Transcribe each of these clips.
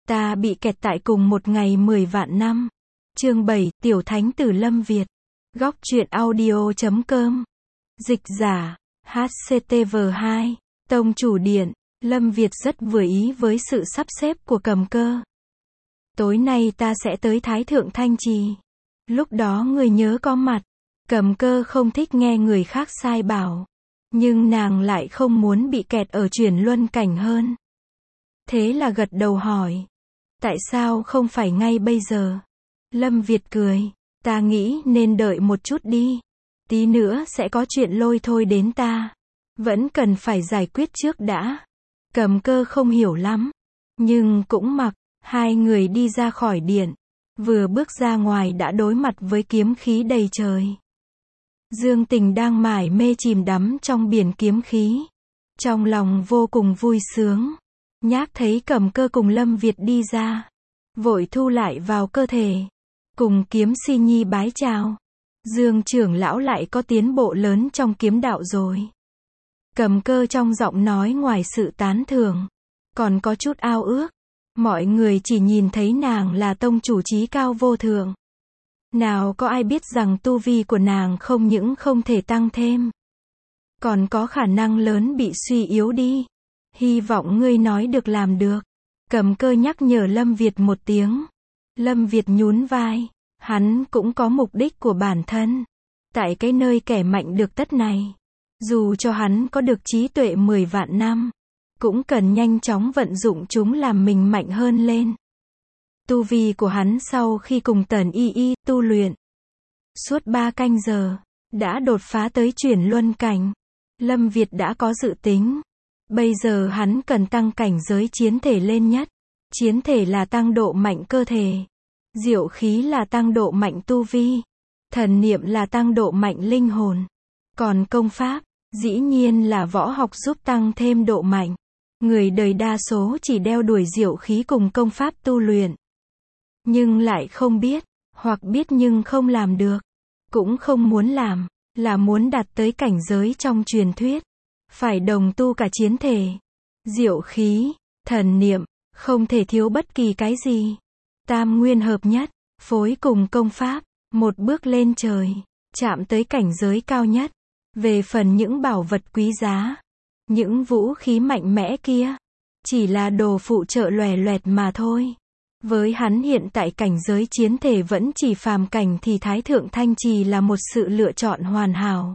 Ta bị kẹt tại cùng một ngày 10 vạn năm. Chương 7, Tiểu Thánh Tử Lâm Việt. Góc truyện audio.com. Dịch giả, HCTV2. Tông chủ điện, Lâm Việt rất vừa ý với sự sắp xếp của Cầm Cơ. Tối nay ta sẽ tới Thái Thượng Thanh Trì. Lúc đó người nhớ có mặt. Cầm Cơ không thích nghe người khác sai bảo. Nhưng nàng lại không muốn bị kẹt ở chuyển luân cảnh hơn. Thế là gật đầu hỏi. Tại sao không phải ngay bây giờ? Lâm Việt cười. Ta nghĩ nên đợi một chút đi. Tí nữa sẽ có chuyện lôi thôi đến ta. Vẫn cần phải giải quyết trước đã. Cầm Cơ không hiểu lắm. Nhưng cũng mặc. Hai người đi ra khỏi điện. Vừa bước ra ngoài đã đối mặt với kiếm khí đầy trời. Dương Tình đang mải mê chìm đắm trong biển kiếm khí. Trong lòng vô cùng vui sướng. Nhác thấy Cầm Cơ cùng Lâm Việt đi ra. Vội thu lại vào cơ thể. Cùng Kiếm Si Nhi bái chào. Dương trưởng lão lại có tiến bộ lớn trong kiếm đạo rồi. Cầm Cơ trong giọng nói ngoài sự tán thưởng. Còn có chút ao ước. Mọi người chỉ nhìn thấy nàng là tông chủ trí cao vô thượng. Nào có ai biết rằng tu vi của nàng không những không thể tăng thêm. Còn có khả năng lớn bị suy yếu đi. Hy vọng ngươi nói được làm được. Cầm Cơ nhắc nhở Lâm Việt một tiếng. Lâm Việt nhún vai. Hắn cũng có mục đích của bản thân. Tại cái nơi kẻ mạnh được tất này. Dù cho hắn có được trí tuệ 10 vạn năm. Cũng cần nhanh chóng vận dụng chúng làm mình mạnh hơn lên. Tu vi của hắn sau khi cùng Tần Y Y tu luyện. Suốt 3 canh giờ. Đã đột phá tới chuyển luân cảnh. Lâm Việt đã có dự tính. Bây giờ hắn cần tăng cảnh giới chiến thể lên nhất. Chiến thể là tăng độ mạnh cơ thể. Diệu khí là tăng độ mạnh tu vi. Thần niệm là tăng độ mạnh linh hồn. Còn công pháp, dĩ nhiên là võ học giúp tăng thêm độ mạnh. Người đời đa số chỉ đeo đuổi diệu khí cùng công pháp tu luyện. Nhưng lại không biết, hoặc biết nhưng không làm được. Cũng không muốn làm, là muốn đạt tới cảnh giới trong truyền thuyết. Phải đồng tu cả chiến thể, diệu khí, thần niệm, không thể thiếu bất kỳ cái gì. Tam nguyên hợp nhất, phối cùng công pháp, một bước lên trời, chạm tới cảnh giới cao nhất. Về phần những bảo vật quý giá, những vũ khí mạnh mẽ kia, chỉ là đồ phụ trợ lòe loẹt mà thôi. Với hắn hiện tại cảnh giới chiến thể vẫn chỉ phàm cảnh thì Thái Thượng Thanh Trì là một sự lựa chọn hoàn hảo.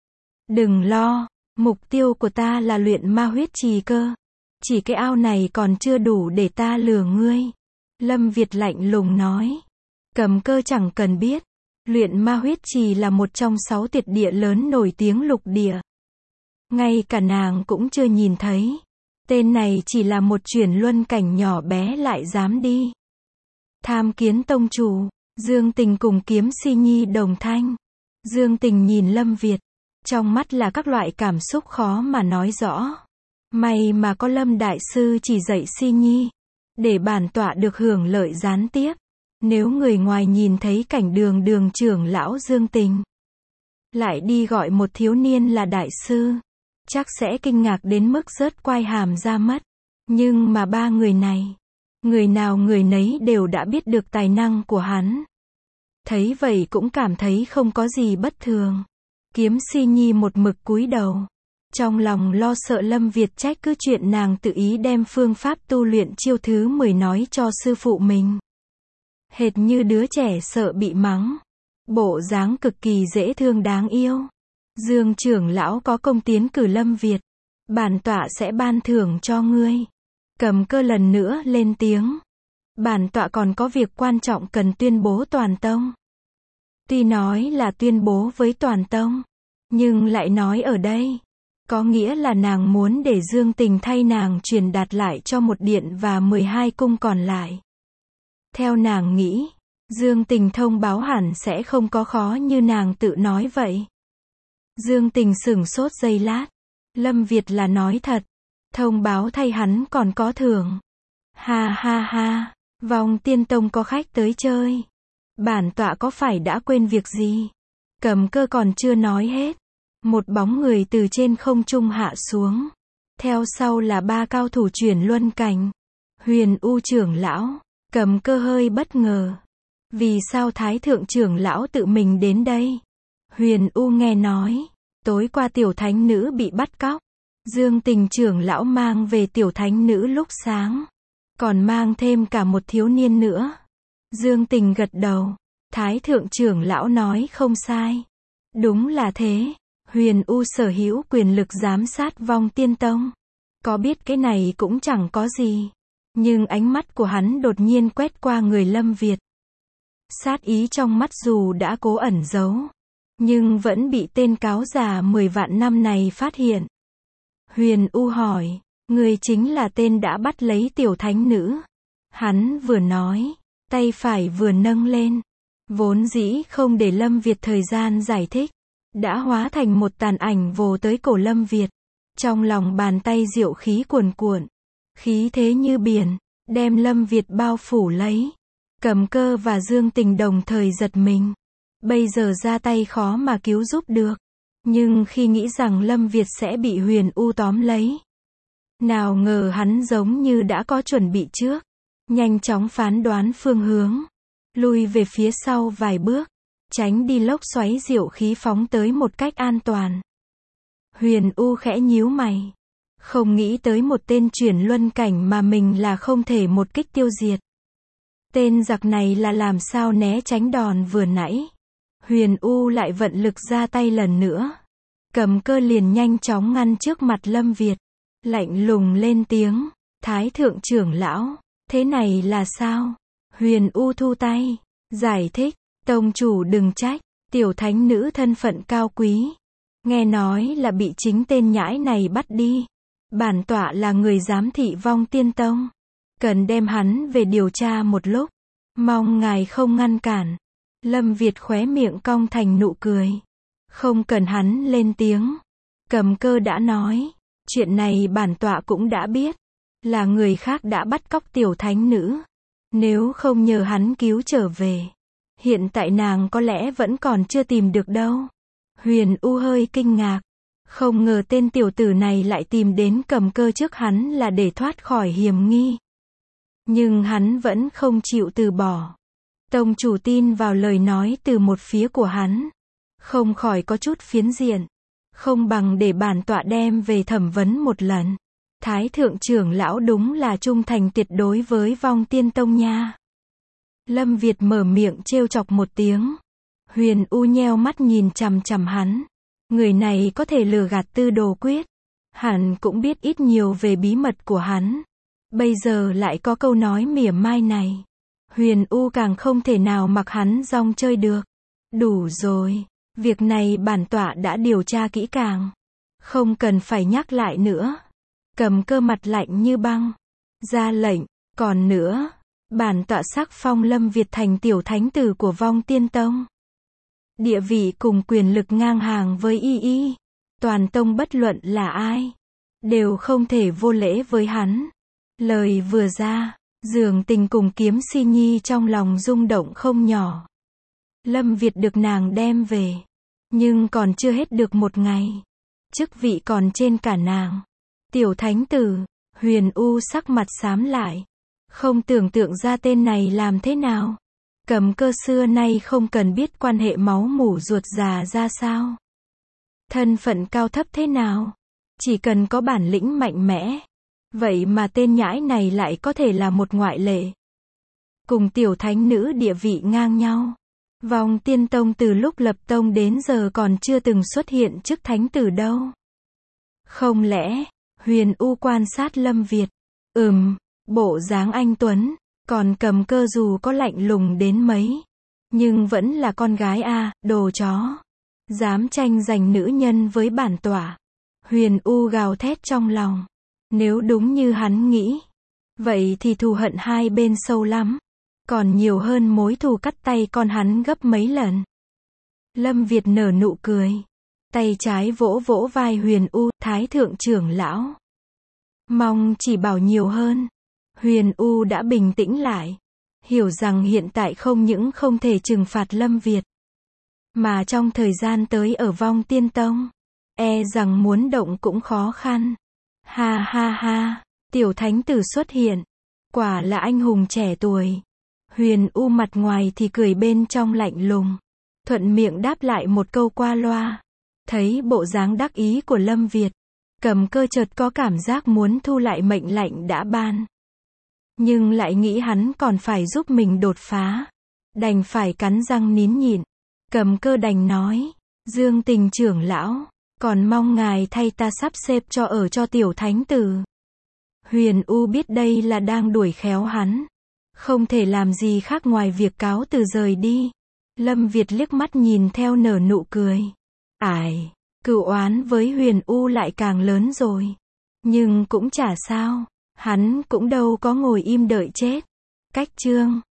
Đừng lo, mục tiêu của ta là luyện ma huyết trì cơ. Chỉ cái ao này còn chưa đủ để ta lừa ngươi. Lâm Việt lạnh lùng nói. Cầm Cơ chẳng cần biết. Luyện ma huyết trì là một trong 6 tuyệt địa lớn nổi tiếng lục địa. Ngay cả nàng cũng chưa nhìn thấy. Tên này chỉ là một chuyển luân cảnh nhỏ bé lại dám đi. Tham kiến tông chủ. Dương Tình cùng Kiếm Si Nhi đồng thanh. Dương Tình nhìn Lâm Việt. Trong mắt là các loại cảm xúc khó mà nói rõ. May mà có Lâm Đại Sư chỉ dạy Si Nhi. Để bản tọa được hưởng lợi gián tiếp. Nếu người ngoài nhìn thấy cảnh đường trưởng lão Dương Tình. Lại đi gọi một thiếu niên là Đại Sư. Chắc sẽ kinh ngạc đến mức rớt quai hàm ra mất. Nhưng mà 3 người này. Người nào người nấy đều đã biết được tài năng của hắn. Thấy vậy cũng cảm thấy không có gì bất thường. Kiếm Si Nhi một mực cúi đầu. Trong lòng lo sợ Lâm Việt trách cứ chuyện nàng tự ý đem phương pháp tu luyện chiêu thứ 10 nói cho sư phụ mình. Hệt như đứa trẻ sợ bị mắng. Bộ dáng cực kỳ dễ thương đáng yêu. Dương trưởng lão có công tiến cử Lâm Việt. Bản tọa sẽ ban thưởng cho ngươi. Cầm Cơ lần nữa lên tiếng. Bản tọa còn có việc quan trọng cần tuyên bố toàn tông. Tuy nói là tuyên bố với toàn tông. Nhưng lại nói ở đây. Có nghĩa là nàng muốn để Dương Tình thay nàng truyền đạt lại cho một điện và 12 cung còn lại. Theo nàng nghĩ, Dương Tình thông báo hẳn sẽ không có khó như nàng tự nói vậy. Dương Tình sửng sốt giây lát. Lâm Việt là nói thật. Thông báo thay hắn còn có thưởng. Ha ha ha, Vong Tiên Tông có khách tới chơi. Bản tọa có phải đã quên việc gì? Cầm Cơ còn chưa nói hết. Một bóng người từ trên không trung hạ xuống. Theo sau là 3 cao thủ chuyển luân cảnh. Huyền U trưởng lão, Cầm Cơ hơi bất ngờ. Vì sao Thái thượng trưởng lão tự mình đến đây? Huyền U nghe nói, tối qua tiểu thánh nữ bị bắt cóc. Dương Tình trưởng lão mang về tiểu thánh nữ lúc sáng. Còn mang thêm cả một thiếu niên nữa. Dương Tình gật đầu. Thái thượng trưởng lão nói không sai. Đúng là thế. Huyền U sở hữu quyền lực giám sát Vong Tiên Tông. Có biết cái này cũng chẳng có gì. Nhưng ánh mắt của hắn đột nhiên quét qua người Lâm Việt. Sát ý trong mắt dù đã cố ẩn giấu. Nhưng vẫn bị tên cáo già 10 vạn năm này phát hiện. Huyền U hỏi, người chính là tên đã bắt lấy tiểu thánh nữ. Hắn vừa nói, tay phải vừa nâng lên. Vốn dĩ không để Lâm Việt thời gian giải thích. Đã hóa thành một tàn ảnh vồ tới cổ Lâm Việt. Trong lòng bàn tay diệu khí cuồn cuộn. Khí thế như biển, đem Lâm Việt bao phủ lấy. Cầm Cơ và Dương Tình đồng thời giật mình. Bây giờ ra tay khó mà cứu giúp được. Nhưng khi nghĩ rằng Lâm Việt sẽ bị Huyền U tóm lấy. Nào ngờ hắn giống như đã có chuẩn bị trước. Nhanh chóng phán đoán phương hướng. Lui về phía sau vài bước. Tránh đi lốc xoáy diệu khí phóng tới một cách an toàn. Huyền U khẽ nhíu mày. Không nghĩ tới một tên chuyển luân cảnh mà mình là không thể một kích tiêu diệt. Tên giặc này là làm sao né tránh đòn vừa nãy. Huyền U lại vận lực ra tay lần nữa. Cầm Cơ liền nhanh chóng ngăn trước mặt Lâm Việt. Lạnh lùng lên tiếng. Thái thượng trưởng lão, thế này là sao? Huyền U thu tay. Giải thích, tông chủ đừng trách. Tiểu thánh nữ thân phận cao quý. Nghe nói là bị chính tên nhãi này bắt đi. Bản tọa là người giám thị Vong Tiên Tông. Cần đem hắn về điều tra một lúc. Mong ngài không ngăn cản. Lâm Việt khóe miệng cong thành nụ cười. Không cần hắn lên tiếng. Cầm Cơ đã nói. Chuyện này bản tọa cũng đã biết. Là người khác đã bắt cóc tiểu thánh nữ. Nếu không nhờ hắn cứu trở về. Hiện tại nàng có lẽ vẫn còn chưa tìm được đâu. Huyền U hơi kinh ngạc. Không ngờ tên tiểu tử này lại tìm đến Cầm Cơ trước hắn là để thoát khỏi hiểm nghi. Nhưng hắn vẫn không chịu từ bỏ. Tông chủ tin vào lời nói từ một phía của hắn. Không khỏi có chút phiến diện. Không bằng để bản tọa đem về thẩm vấn một lần. Thái thượng trưởng lão đúng là trung thành tuyệt đối với Vong Tiên Tông nha. Lâm Việt mở miệng trêu chọc một tiếng. Huyền U nheo mắt nhìn chằm chằm hắn. Người này có thể lừa gạt Tư Đồ Quyết. Hẳn cũng biết ít nhiều về bí mật của hắn. Bây giờ lại có câu nói mỉa mai này. Huyền U càng không thể nào mặc hắn rong chơi được. Đủ rồi. Việc này bản tọa đã điều tra kỹ càng. Không cần phải nhắc lại nữa. Cầm Cơ mặt lạnh như băng. Ra lệnh. Còn nữa. Bản tọa sắc phong Lâm Việt thành tiểu thánh tử của Vong Tiên Tông. Địa vị cùng quyền lực ngang hàng với y. Toàn tông bất luận là ai. Đều không thể vô lễ với hắn. Lời vừa ra. Dương Tình cùng Kiếm Si Nhi trong lòng rung động không nhỏ. Lâm Việt được nàng đem về. Nhưng còn chưa hết được một ngày. Chức vị còn trên cả nàng. Tiểu thánh tử. Huyền U sắc mặt xám lại. Không tưởng tượng ra tên này làm thế nào. Cầm Cơ xưa nay không cần biết quan hệ máu mủ ruột già ra sao. Thân phận cao thấp thế nào. Chỉ cần có bản lĩnh mạnh mẽ. Vậy mà tên nhãi này lại có thể là một ngoại lệ. Cùng tiểu thánh nữ địa vị ngang nhau. Vong Tiên Tông từ lúc lập tông đến giờ còn chưa từng xuất hiện chức thánh tử đâu. Không lẽ, Huyền U quan sát Lâm Việt. Bộ dáng anh tuấn. Còn Cầm Cơ dù có lạnh lùng đến mấy. Nhưng vẫn là con gái a, đồ chó. Dám tranh giành nữ nhân với bản tọa. Huyền U gào thét trong lòng. Nếu đúng như hắn nghĩ. Vậy thì thù hận hai bên sâu lắm. Còn nhiều hơn mối thù cắt tay con hắn gấp mấy lần. Lâm Việt nở nụ cười. Tay trái vỗ vỗ vai Huyền U, Thái thượng trưởng lão. Mong chỉ bảo nhiều hơn. Huyền U đã bình tĩnh lại. Hiểu rằng hiện tại không những không thể trừng phạt Lâm Việt. Mà trong thời gian tới ở Vong Tiên Tông. E rằng muốn động cũng khó khăn. Ha ha ha. Tiểu thánh tử xuất hiện. Quả là anh hùng trẻ tuổi. Huyền U mặt ngoài thì cười bên trong lạnh lùng. Thuận miệng đáp lại một câu qua loa. Thấy bộ dáng đắc ý của Lâm Việt, Cầm Cơ chợt có cảm giác muốn thu lại mệnh lệnh đã ban. Nhưng lại nghĩ hắn còn phải giúp mình đột phá. Đành phải cắn răng nín nhịn. Cầm Cơ đành nói, Dương Tình trưởng lão, còn mong ngài thay ta sắp xếp cho ở cho tiểu thánh tử. Huyền U biết đây là đang đuổi khéo hắn. Không thể làm gì khác ngoài việc cáo từ rời đi. Lâm Việt liếc mắt nhìn theo nở nụ cười. Ải, cừu oán với Huyền U lại càng lớn rồi. Nhưng cũng chả sao. Hắn cũng đâu có ngồi im đợi chết. Cách chương